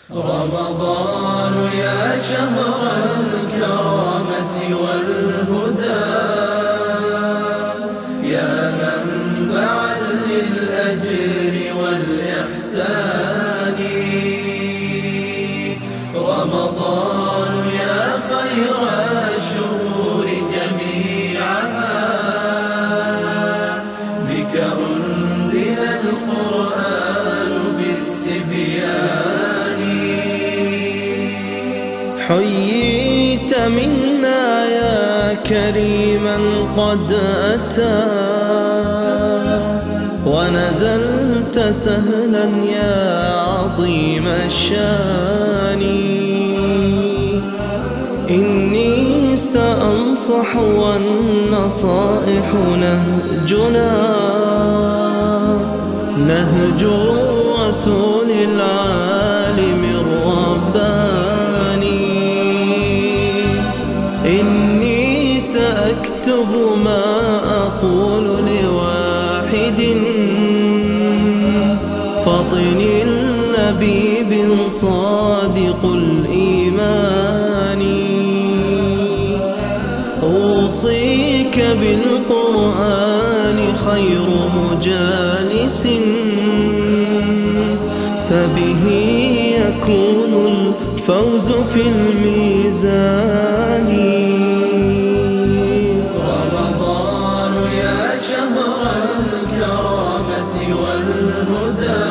رمضان يا شهر الكرامة والهدى، يا منبعا للأجر والإحسان. رمضان يا خير الشهور جميعها، بك أنزل القرآن باستبيان. حييت منا يا كريما قد أتى، ونزلت سهلا يا عظيم الشان. إني سأنصح والنصائح نهجنا، نهج رسول العالم الرباني. إني سأكتب ما أقول لواحد، فطن لبيب صادق الإيمان. أوصيك بالقرآن خير مجالس، فبه يكون الفوز في الميزان. رمضان يا شهر الكرامة والهدى،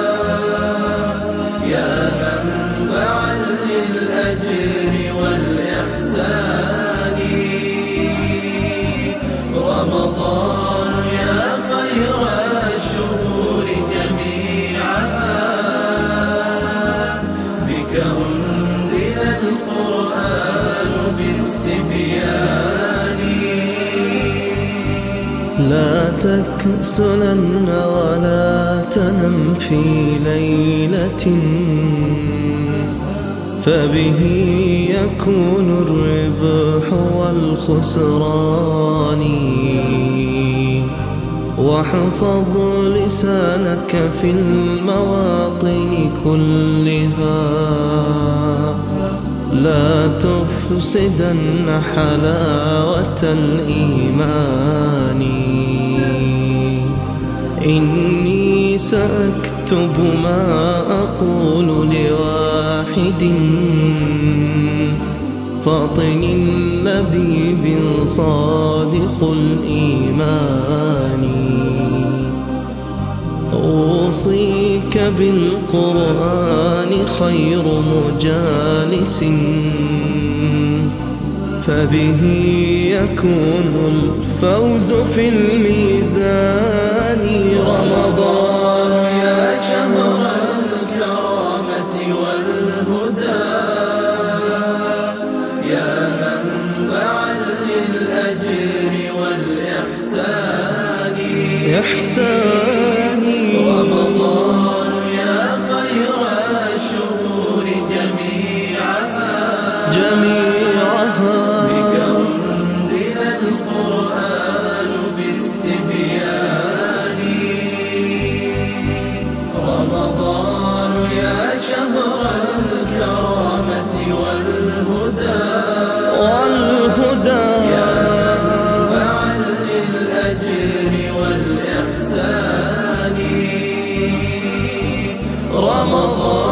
يا منبعا للأجر والإحسان. رمضان يا خير الشهور جميعها، بك أنزل القرآن باستبيان. لا تكسلن ولا تنم في ليلة، فبه يكون الربح والخسران. واحفظ لسانك في المواطن كلها، لا تفسدن حلاوة الإيمان. إني سأكتب ما أقول لواحد، فاطن لبيب صادق الإيمان. أوصيك بالقرآن خير مجالس، فبه يكون الفوز في الميزان. رمضان يا شهر الكرامة والهدى، يا منبعا للأجر والإحسان. رمضان يا خير الشهور جميعها، بك أنزل القرآن باستبيان. رمضان يا شهر الكرامة والهدى، يا منبعا للأجر والإحسان. رمضان